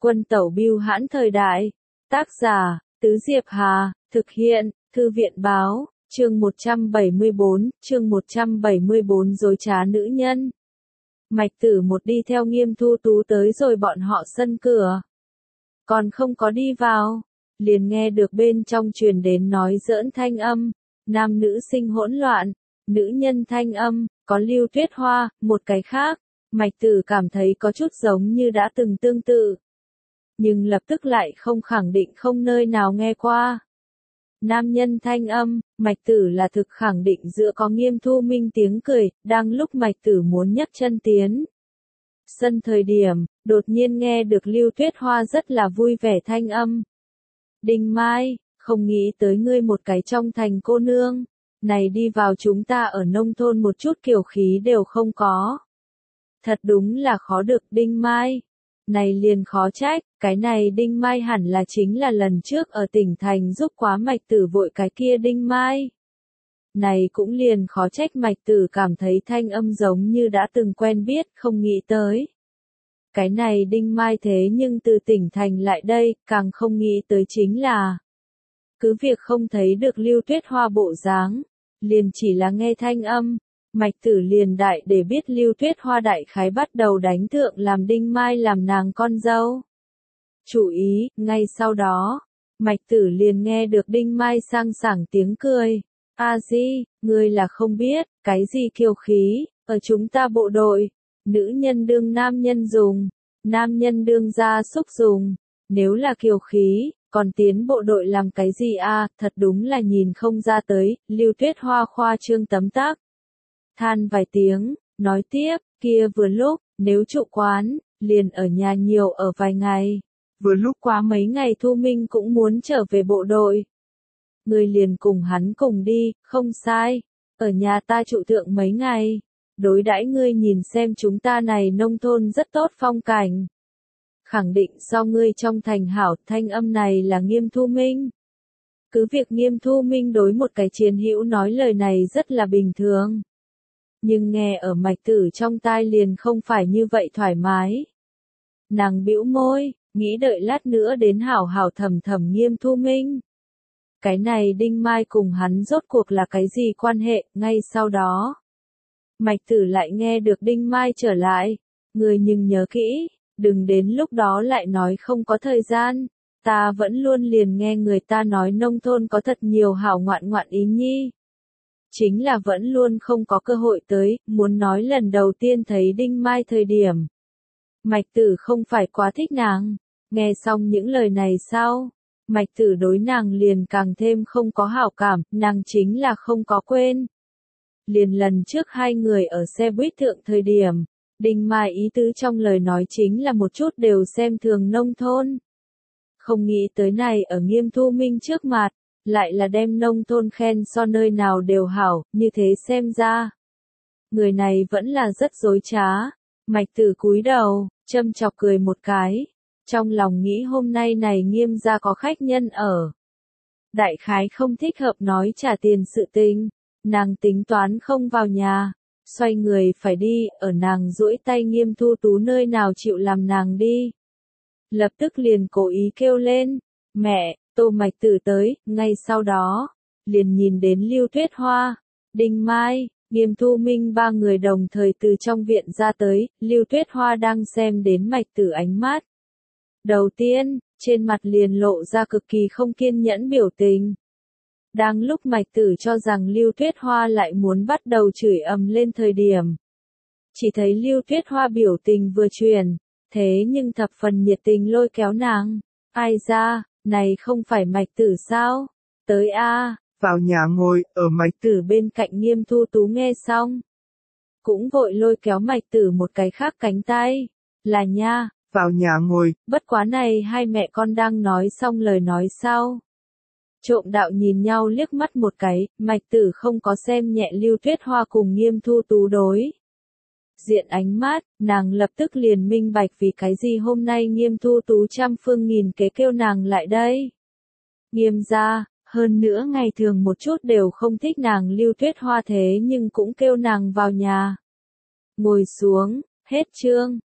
Quân tẩu bưu hãn thời đại. Tác giả, Tứ Diệp Hà, thực hiện, Thư viện báo, chương 174, dối trá nữ nhân. Mạch Tử một đi theo Nghiêm Thu Tú tới rồi bọn họ sân cửa. Còn không có đi vào, liền nghe được bên trong truyền đến nói giỡn thanh âm, nam nữ sinh hỗn loạn, nữ nhân thanh âm, có Lưu Tuyết Hoa, một cái khác. Mạch Tử cảm thấy có chút giống như đã từng tương tự. Nhưng lập tức lại không khẳng định không nơi nào nghe qua. Nam nhân thanh âm, Mạch Tử là thực khẳng định giữa có Nghiêm Thu Minh tiếng cười, đang lúc Mạch Tử muốn nhấc chân tiến. Sân thời điểm, đột nhiên nghe được Lưu Tuyết Hoa rất là vui vẻ thanh âm. Đinh Mai, không nghĩ tới ngươi một cái trong thành cô nương. Này đi vào chúng ta ở nông thôn một chút kiều khí đều không có. Thật đúng là khó được Đinh Mai. Này liền khó trách, cái này Đinh Mai hẳn là chính là lần trước ở tỉnh thành giúp quá Mạch Tử vội cái kia Đinh Mai. Này cũng liền khó trách Mạch Tử cảm thấy thanh âm giống như đã từng quen biết, không nghĩ tới. Cái này Đinh Mai thế nhưng từ tỉnh thành lại đây, càng không nghĩ tới chính là cứ việc không thấy được Lưu Tuyết Hoa bộ dáng, liền chỉ là nghe thanh âm. Mạch Tử liền đại để biết Lưu Tuyết Hoa đại khái bắt đầu đánh thượng làm Đinh Mai làm nàng con dâu. Chú ý, ngay sau đó, Mạch Tử liền nghe được Đinh Mai sang sảng tiếng cười. A Di, ngươi là không biết, cái gì kiêu khí, ở chúng ta bộ đội, nữ nhân đương nam nhân dùng, nam nhân đương gia súc dùng, nếu là kiêu khí, còn tiến bộ đội làm cái gì a? Thật đúng là nhìn không ra tới. Lưu Tuyết Hoa khoa trương tấm tắc. Than vài tiếng, nói tiếp, kia vừa lúc, nếu trụ quán, liền ở nhà nhiều ở vài ngày. Vừa lúc quá mấy ngày Thu Minh cũng muốn trở về bộ đội. Người liền cùng hắn cùng đi, không sai. Ở nhà ta trụ thượng mấy ngày. Đối đãi ngươi nhìn xem chúng ta này nông thôn rất tốt phong cảnh. Khẳng định do ngươi trong thành hảo, thanh âm này là Nghiêm Thu Minh. Cứ việc Nghiêm Thu Minh đối một cái chiến hữu nói lời này rất là bình thường. Nhưng nghe ở Mạch Tử trong tai liền không phải như vậy thoải mái. Nàng bĩu môi, nghĩ đợi lát nữa đến hảo hảo thầm thầm Nghiêm Thu Minh. Cái này Đinh Mai cùng hắn rốt cuộc là cái gì quan hệ, ngay sau đó. Mạch Tử lại nghe được Đinh Mai trở lại, người nhưng nhớ kỹ, đừng đến lúc đó lại nói không có thời gian. Ta vẫn luôn liền nghe người ta nói nông thôn có thật nhiều hảo ngoạn ngoạn ý nhi. Chính là vẫn luôn không có cơ hội tới, muốn nói lần đầu tiên thấy Đinh Mai thời điểm. Mạch Tử không phải quá thích nàng, nghe xong những lời này sau, Mạch Tử đối nàng liền càng thêm không có hảo cảm, nàng chính là không có quên. Liền lần trước hai người ở xe buýt thượng thời điểm, Đinh Mai ý tứ trong lời nói chính là một chút đều xem thường nông thôn. Không nghĩ tới này ở Nghiêm Thu Minh trước mặt. Lại là đem nông thôn khen so nơi nào đều hảo, như thế xem ra. Người này vẫn là rất dối trá. Mạch Tử cúi đầu, châm chọc cười một cái. Trong lòng nghĩ hôm nay này Nghiêm gia có khách nhân ở. Đại khái không thích hợp nói trả tiền sự tình. Nàng tính toán không vào nhà. Xoay người phải đi, ở nàng duỗi tay Nghiêm Thu Tú nơi nào chịu làm nàng đi. Lập tức liền cố ý kêu lên. Mẹ! Tô Mạch Tử tới, ngay sau đó, liền nhìn đến Lưu Tuyết Hoa, Đinh Mai, Nghiêm Thu Minh ba người đồng thời từ trong viện ra tới, Lưu Tuyết Hoa đang xem đến Mạch Tử ánh mắt. Đầu tiên, trên mặt liền lộ ra cực kỳ không kiên nhẫn biểu tình. Đang lúc Mạch Tử cho rằng Lưu Tuyết Hoa lại muốn bắt đầu chửi ầm lên thời điểm. Chỉ thấy Lưu Tuyết Hoa biểu tình vừa chuyển, thế nhưng thập phần nhiệt tình lôi kéo nàng. Ai ra? Này không phải Mạch Tử sao? Tới a, vào nhà ngồi, ở Mạch Tử bên cạnh Nghiêm Thu Tú nghe xong. Cũng vội lôi kéo Mạch Tử một cái khác cánh tay. Là nha, vào nhà ngồi. Bất quá này hai mẹ con đang nói xong lời nói sau. Trộm đạo nhìn nhau liếc mắt một cái, Mạch Tử không có xem nhẹ Lưu Tuyết Hoa cùng Nghiêm Thu Tú đối. Diện ánh mắt, nàng lập tức liền minh bạch vì cái gì hôm nay Nghiêm Thu Tú trăm phương nghìn kế kêu nàng lại đây. Nghiêm gia, hơn nữa ngày thường một chút đều không thích nàng Lưu Tuyết Hoa thế nhưng cũng kêu nàng vào nhà. Ngồi xuống, hết chương.